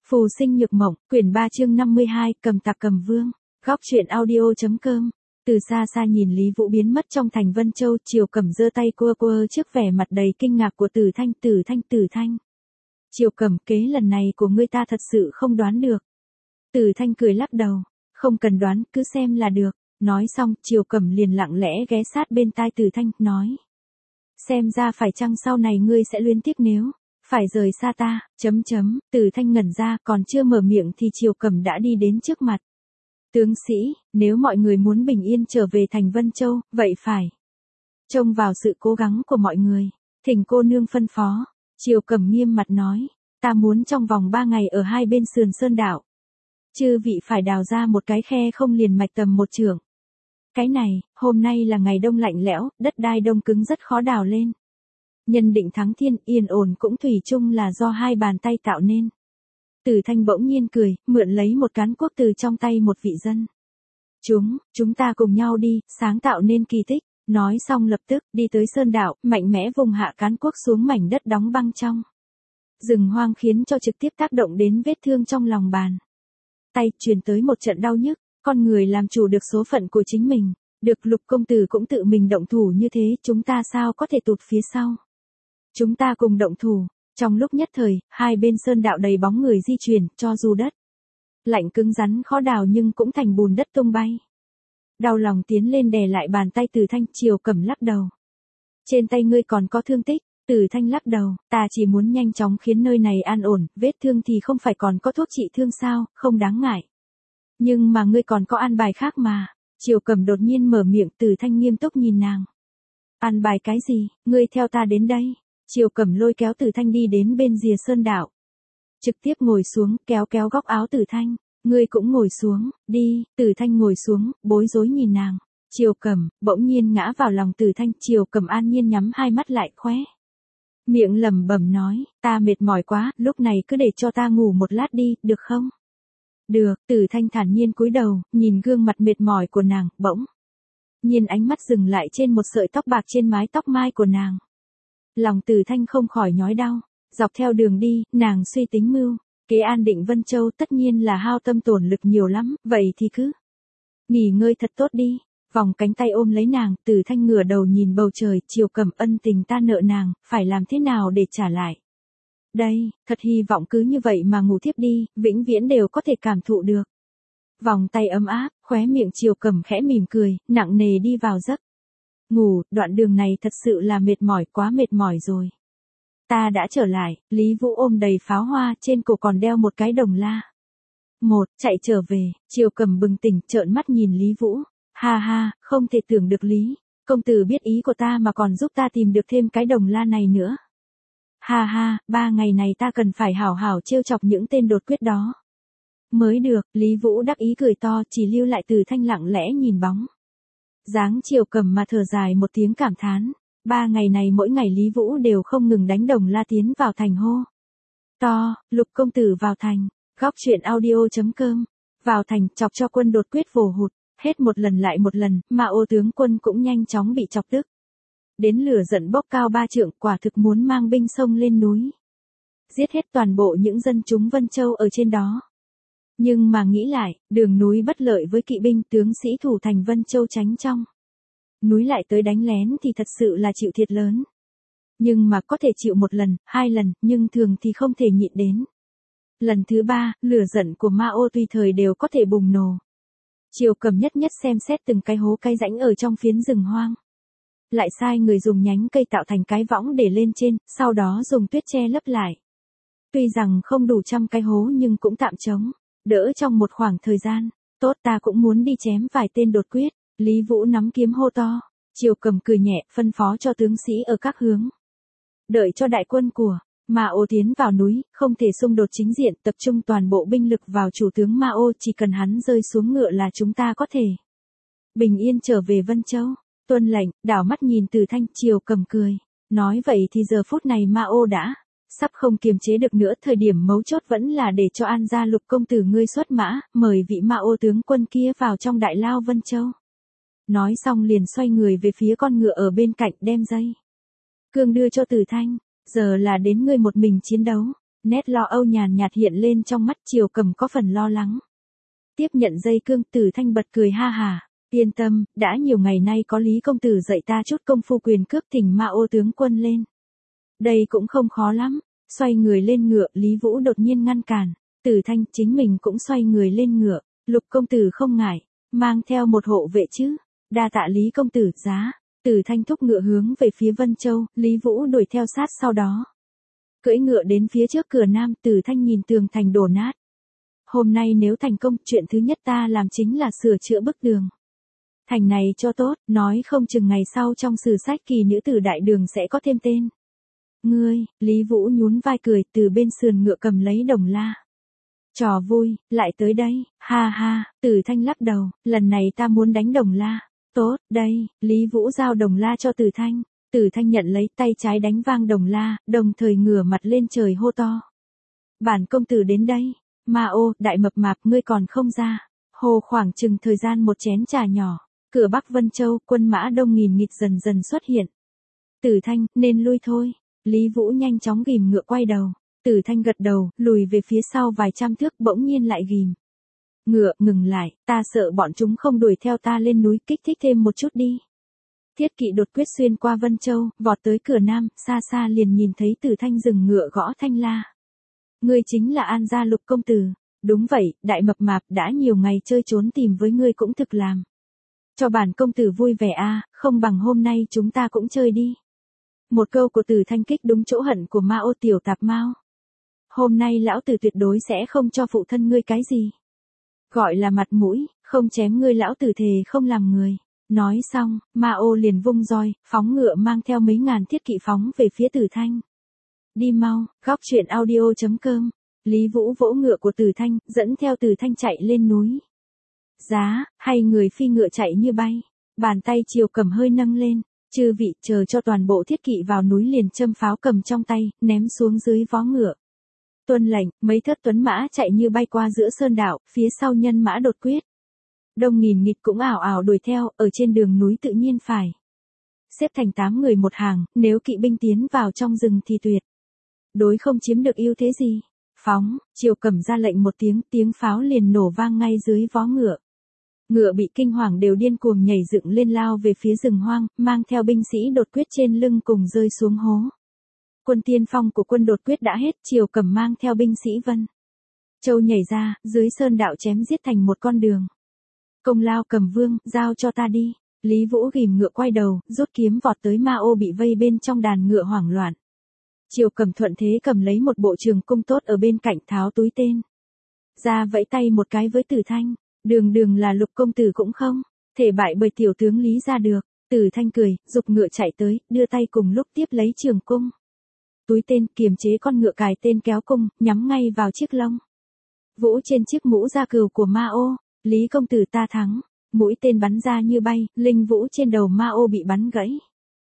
Phù sinh nhược mộng, quyển 3 chương 52, cầm tặc cầm vương. Góc truyện audio.com. Từ xa xa nhìn Lý Vũ biến mất trong thành Vân Châu, Triều Cẩm giơ tay quơ quơ trước vẻ mặt đầy kinh ngạc của Tử Thanh. Triều Cẩm, kế lần này của ngươi ta thật sự không đoán được. Tử Thanh cười lắc đầu, không cần đoán, cứ xem là được. Nói xong, Triều Cẩm liền lặng lẽ ghé sát bên tai Tử Thanh, nói. Xem ra phải chăng sau này ngươi sẽ luyến tiếc nếu phải rời xa ta, Tử Thanh ngẩn ra, còn chưa mở miệng thì Triều Cẩm đã đi đến trước mặt. Tướng sĩ, nếu mọi người muốn bình yên trở về thành Vân Châu, vậy phải trông vào sự cố gắng của mọi người. Thỉnh cô nương phân phó. Triều Cẩm nghiêm mặt nói, ta muốn trong vòng 3 ngày ở hai bên sườn sơn đảo. Chư vị phải đào ra một cái khe không liền mạch tầm 1 trượng. Cái này, hôm nay là ngày đông lạnh lẽo, đất đai đông cứng rất khó đào lên. Nhân định thắng thiên, yên ổn cũng thủy chung là do hai bàn tay tạo nên. Tử Thanh bỗng nhiên cười, mượn lấy một cán cuốc từ trong tay một vị dân. Chúng ta cùng nhau đi, sáng tạo nên kỳ tích. Nói xong lập tức, đi tới sơn đảo, mạnh mẽ vùng hạ cán cuốc xuống mảnh đất đóng băng trong rừng hoang, khiến cho trực tiếp tác động đến vết thương trong lòng bàn tay, truyền tới một trận đau nhức. Con người làm chủ được số phận của chính mình, được Lục công tử cũng tự mình động thủ như thế, chúng ta sao có thể tụt phía sau. Chúng ta cùng động thủ. Trong lúc nhất thời, hai bên sơn đạo đầy bóng người di chuyển, cho dù đất lạnh cứng rắn khó đào nhưng cũng thành bùn đất tung bay. Đau lòng tiến lên đè lại bàn tay Tử Thanh. Triều Cẩm lắc đầu. Trên tay ngươi còn có thương tích. Tử Thanh lắc đầu, ta chỉ muốn nhanh chóng khiến nơi này an ổn, vết thương thì không phải còn có thuốc trị thương sao, không đáng ngại. Nhưng mà ngươi còn có an bài khác mà. Triều Cẩm đột nhiên mở miệng. Tử Thanh nghiêm túc nhìn nàng. An bài cái gì, ngươi theo ta đến đây. Triều Cẩm lôi kéo Tử Thanh đi đến bên rìa sơn đảo. Trực tiếp ngồi xuống, kéo góc áo Tử Thanh. Ngươi cũng ngồi xuống, đi. Tử Thanh ngồi xuống, bối rối nhìn nàng. Triều Cẩm, bỗng nhiên ngã vào lòng Tử Thanh. Triều Cẩm an nhiên nhắm hai mắt lại, khóe miệng lẩm bẩm nói, ta mệt mỏi quá, lúc này cứ để cho ta ngủ một lát đi, được không? Được. Tử Thanh thản nhiên cúi đầu, nhìn gương mặt mệt mỏi của nàng, bỗng nhiên ánh mắt dừng lại trên một sợi tóc bạc trên mái tóc mai của nàng. Lòng Tử Thanh không khỏi nhói đau. Dọc theo đường đi, nàng suy tính mưu kế an định Vân Châu, tất nhiên là hao tâm tổn lực nhiều lắm, vậy thì cứ nghỉ ngơi thật tốt đi. Vòng cánh tay ôm lấy nàng, Tử Thanh ngửa đầu nhìn bầu trời. Triều Cẩm, ân tình ta nợ nàng, phải làm thế nào để trả lại? Đây, thật hy vọng cứ như vậy mà ngủ thiếp đi, vĩnh viễn đều có thể cảm thụ được. Vòng tay ấm áp, khóe miệng Triều Cẩm khẽ mỉm cười, nặng nề đi vào giấc ngủ. Đoạn đường này thật sự là mệt mỏi, quá mệt mỏi rồi. Ta đã trở lại. Lý Vũ ôm đầy pháo hoa, trên cổ còn đeo một cái đồng la. Chạy trở về. Triều Cẩm bừng tỉnh, trợn mắt nhìn Lý Vũ. Ha ha, không thể tưởng được Lý công tử biết ý của ta mà còn giúp ta tìm được thêm cái đồng la này nữa. Ha ha, 3 ngày này ta cần phải hảo hảo trêu chọc những tên đột quyết đó mới được. Lý Vũ đắc ý cười to, chỉ lưu lại Tử Thanh lặng lẽ nhìn bóng dáng Triều Cẩm mà thở dài một tiếng cảm thán. 3 ngày này mỗi ngày Lý Vũ đều không ngừng đánh đồng la tiến vào thành hô to, Lục công tử vào thành. Góc truyện audio.com. Vào thành, chọc cho quân đột quyết vồ hụt. Hết một lần lại một lần, mà Ô tướng quân cũng nhanh chóng bị chọc tức. Đến lửa giận bốc cao 3 trượng, quả thực muốn mang binh xông lên núi. Giết hết toàn bộ những dân chúng Vân Châu ở trên đó. Nhưng mà nghĩ lại, đường núi bất lợi với kỵ binh, tướng sĩ thủ thành Vân Châu tránh trong núi lại tới đánh lén thì thật sự là chịu thiệt lớn. Nhưng mà có thể chịu 1 lần, 2 lần, nhưng thường thì không thể nhịn đến lần thứ 3, lửa giận của Ma Ô tùy thời đều có thể bùng nổ. Triều Cẩm nhất xem xét từng cái hố cái rãnh ở trong phiến rừng hoang. Lại sai người dùng nhánh cây tạo thành cái võng để lên trên, sau đó dùng tuyết che lấp lại. Tuy rằng không đủ 100 cái hố nhưng cũng tạm chống đỡ trong một khoảng thời gian. Tốt, ta cũng muốn đi chém vài tên đột quyết. Lý Vũ nắm kiếm hô to. Triều Cẩm cười nhẹ, phân phó cho tướng sĩ ở các hướng. Đợi cho đại quân của Ma Ô tiến vào núi, không thể xung đột chính diện, tập trung toàn bộ binh lực vào chủ tướng Ma Ô, chỉ cần hắn rơi xuống ngựa là chúng ta có thể bình yên trở về Vân Châu. Tuân lệnh. Đảo mắt nhìn Tử Thanh. Triều Cẩm cười, nói vậy thì giờ phút này Ma Ô đã sắp không kiềm chế được nữa, thời điểm mấu chốt vẫn là để cho An gia Lục công tử ngươi xuất mã, mời vị Ma Ô tướng quân kia vào trong đại lao Vân Châu. Nói xong liền xoay người về phía con ngựa ở bên cạnh, đem dây cương đưa cho Tử Thanh. Giờ là đến ngươi một mình chiến đấu. Nét lo âu nhàn nhạt hiện lên trong mắt Triều Cẩm có phần lo lắng. Tiếp nhận dây cương, Tử Thanh bật cười ha hà. Yên tâm, đã nhiều ngày nay có Lý công tử dạy ta chút công phu quyền cước, thỉnh Mao tướng quân lên. Đây cũng không khó lắm. Xoay người lên ngựa, Lý Vũ đột nhiên ngăn cản. Tử Thanh, chính mình cũng xoay người lên ngựa. Lục công tử không ngại, mang theo một hộ vệ chứ. Đa tạ Lý công tử, giá. Tử Thanh thúc ngựa hướng về phía Vân Châu, Lý Vũ đuổi theo sát sau đó. Cưỡi ngựa đến phía trước cửa nam, Tử Thanh nhìn tường thành đổ nát. Hôm nay nếu thành công, chuyện thứ nhất ta làm chính là sửa chữa bức tường. Thành này cho tốt, nói không chừng ngày sau trong sử sách kỳ nữ tử đại đường sẽ có thêm tên. Ngươi, Lý Vũ nhún vai cười, từ bên sườn ngựa cầm lấy đồng la. Trò vui, lại tới đây, ha ha. Tử Thanh lắc đầu, lần này ta muốn đánh đồng la. Tốt, đây, Lý Vũ giao đồng la cho Tử Thanh. Tử Thanh nhận lấy, tay trái đánh vang đồng la, đồng thời ngửa mặt lên trời hô to. Bản công tử đến đây. Mao, đại mập mạp, ngươi còn không ra. Hồ khoảng chừng thời gian một chén trà nhỏ. Cửa Bắc Vân Châu, quân mã đông nghìn nghịt dần dần xuất hiện. Tử Thanh, nên lui thôi. Lý Vũ nhanh chóng ghìm ngựa quay đầu. Tử Thanh gật đầu, lùi về phía sau vài trăm thước, bỗng nhiên lại ghìm. Ngựa, ngừng lại, ta sợ bọn chúng không đuổi theo ta lên núi, kích thích thêm một chút đi. Thiết kỵ đột quyết xuyên qua Vân Châu, vọt tới cửa nam, xa xa liền nhìn thấy Tử Thanh dừng ngựa gõ thanh la. Ngươi chính là An gia Lục công tử. Đúng vậy, đại mập mạp, đã nhiều ngày chơi trốn tìm với ngươi cũng thực làm. Cho bản công tử vui vẻ a, không bằng hôm nay chúng ta cũng chơi đi. Một câu của Tử Thanh kích đúng chỗ hận của Mao, tiểu tạp Mao. Hôm nay lão tử tuyệt đối sẽ không cho phụ thân ngươi cái gì. Gọi là mặt mũi, không chém ngươi lão tử thề không làm người. Nói xong, Mao liền vung roi, phóng ngựa mang theo mấy ngàn thiết kỵ phóng về phía Tử Thanh. Đi mau, góc truyện audio.com. Lý Vũ vỗ ngựa của Tử Thanh, dẫn theo Tử Thanh chạy lên núi. Giá, hay người phi ngựa chạy như bay. Bàn tay Triều Cẩm hơi nâng lên. Chư vị, chờ cho toàn bộ thiết kỵ vào núi liền châm pháo cầm trong tay, ném xuống dưới vó ngựa. Tuân lệnh, mấy thất tuấn mã chạy như bay qua giữa sơn đảo, phía sau nhân mã đột quyết. Đông nghìn nghịt cũng ảo ảo đuổi theo, ở trên đường núi tự nhiên phải xếp thành 8 người một hàng, nếu kỵ binh tiến vào trong rừng thì tuyệt đối không chiếm được ưu thế gì. Phóng, Triều Cẩm ra lệnh một tiếng, tiếng pháo liền nổ vang ngay dưới vó ngựa. Ngựa bị kinh hoàng đều điên cuồng nhảy dựng lên lao về phía rừng hoang, mang theo binh sĩ đột quyết trên lưng cùng rơi xuống hố. Quân tiên phong của quân đột quyết đã hết, Triều Cẩm mang theo binh sĩ Vân Châu nhảy ra, dưới sơn đạo chém giết thành một con đường. Công lao Cầm Vương, giao cho ta đi. Lý Vũ ghìm ngựa quay đầu, rút kiếm vọt tới Mao bị vây bên trong đàn ngựa hoảng loạn. Triều Cẩm thuận thế cầm lấy một bộ trường cung tốt ở bên cạnh, tháo túi tên ra vẫy tay một cái với Tử Thanh. Đường đường là Lục công tử cũng không thể bại bởi tiểu tướng Lý ra được. Tử Thanh cười, giục ngựa chạy tới, đưa tay cùng lúc tiếp lấy trường cung. Túi tên, kiềm chế con ngựa, cài tên kéo cung, nhắm ngay vào chiếc lông vũ trên chiếc mũ da cừu của Mao. Lý công tử ta thắng. Mũi tên bắn ra như bay, linh vũ trên đầu Mao bị bắn gãy.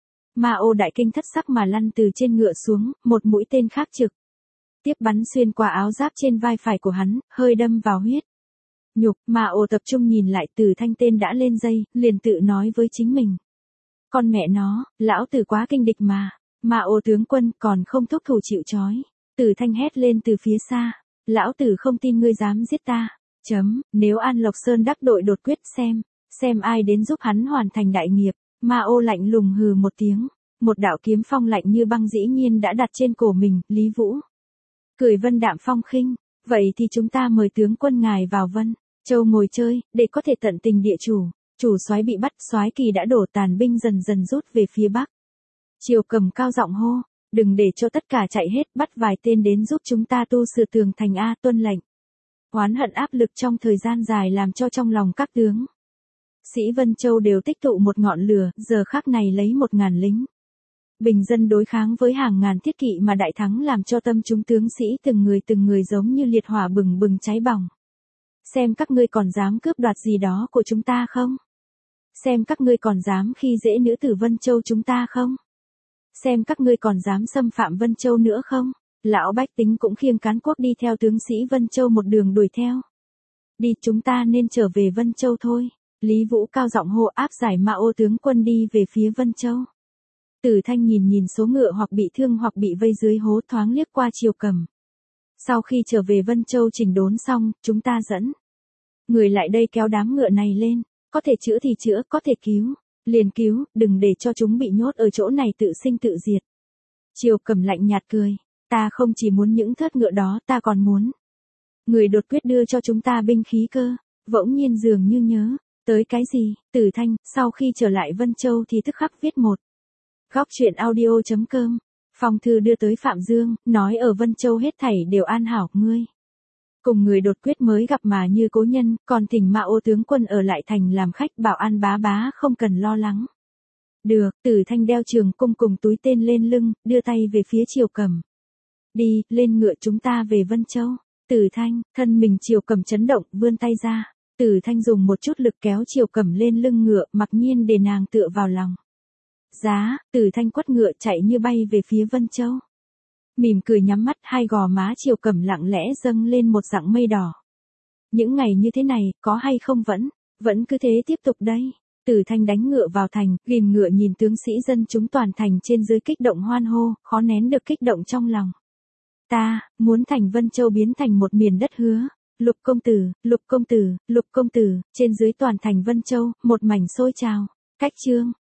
Mao đại kinh thất sắc mà lăn từ trên ngựa xuống, một mũi tên khác trực tiếp bắn xuyên qua áo giáp trên vai phải của hắn, hơi đâm vào huyết nhục. Mao tập trung nhìn lại, Tử Thanh tên đã lên dây, liền tự nói với chính mình. Con mẹ nó, lão tử quá kinh địch mà. Mao tướng quân còn không thúc thủ chịu trói. Tử Thanh hét lên từ phía xa. Lão tử không tin ngươi dám giết ta. Nếu An Lộc Sơn đắc đội đột quyết, xem ai đến giúp hắn hoàn thành đại nghiệp. Mao lạnh lùng hừ một tiếng. Một đạo kiếm phong lạnh như băng dĩ nhiên đã đặt trên cổ mình. Lý Vũ cười vân đạm phong khinh. Vậy thì chúng ta mời tướng quân ngài vào Vân Châu ngồi chơi, để có thể tận tình địa chủ soái bị bắt, soái kỳ đã đổ, tàn binh dần dần rút về phía bắc. Triều Cẩm cao giọng hô, đừng để cho tất cả chạy hết, bắt vài tên đến giúp chúng ta tu sửa tường thành a, tuân lệnh. Oán hận áp lực trong thời gian dài làm cho trong lòng các tướng sĩ Vân Châu đều tích tụ một ngọn lửa, giờ khắc này lấy 1000 lính bình dân đối kháng với hàng ngàn thiết kỵ mà đại thắng, làm cho tâm chúng tướng sĩ từng người giống như liệt hỏa bừng bừng cháy bỏng. Xem các ngươi còn dám cướp đoạt gì đó của chúng ta không? Xem các ngươi còn dám khi dễ nữ tử Vân Châu chúng ta không? Xem các ngươi còn dám xâm phạm Vân Châu nữa không? Lão bách tính cũng khiêng cán cuốc đi theo tướng sĩ Vân Châu một đường đuổi theo. Đi, chúng ta nên trở về Vân Châu thôi. Lý Vũ cao giọng hô, áp giải Mao tướng quân đi về phía Vân Châu. Tử Thanh nhìn số ngựa hoặc bị thương hoặc bị vây dưới hố, thoáng liếc qua Triều Cẩm. Sau khi trở về Vân Châu chỉnh đốn xong, chúng ta dẫn người lại đây kéo đám ngựa này lên, có thể chữa thì chữa, có thể cứu, liền cứu, đừng để cho chúng bị nhốt ở chỗ này tự sinh tự diệt. Triều Cẩm lạnh nhạt cười, ta không chỉ muốn những thớt ngựa đó, ta còn muốn người đột quyết đưa cho chúng ta binh khí cơ. Bỗng nhiên dường như nhớ tới cái gì, Tử Thanh sau khi trở lại Vân Châu thì tức khắc viết một góc truyện audio.com. Phong thư đưa tới Phạm Dương, nói ở Vân Châu hết thảy đều an hảo, ngươi cùng người đột quyết mới gặp mà như cố nhân, còn thỉnh Mao tướng quân ở lại thành làm khách, bảo an bá bá không cần lo lắng. Được, Tử Thanh đeo trường cung cùng túi tên lên lưng, đưa tay về phía Triều Cẩm. Đi, lên ngựa chúng ta về Vân Châu. Tử Thanh, thân mình Triều Cẩm chấn động, vươn tay ra. Tử Thanh dùng một chút lực kéo Triều Cẩm lên lưng ngựa, mặc nhiên để nàng tựa vào lòng. Giá, Tử Thanh quất ngựa chạy như bay về phía Vân Châu. Mỉm cười nhắm mắt, hai gò má Triều Cẩm lặng lẽ dâng lên một dạng mây đỏ. Những ngày như thế này, có hay không vẫn cứ thế tiếp tục đây. Tử Thanh đánh ngựa vào thành, ghim ngựa nhìn tướng sĩ dân chúng toàn thành trên dưới kích động hoan hô, khó nén được kích động trong lòng. Ta, muốn thành Vân Châu biến thành một miền đất hứa. Lục công tử, lục công tử, lục công tử, trên dưới toàn thành Vân Châu, một mảnh xôi trào. Cách chương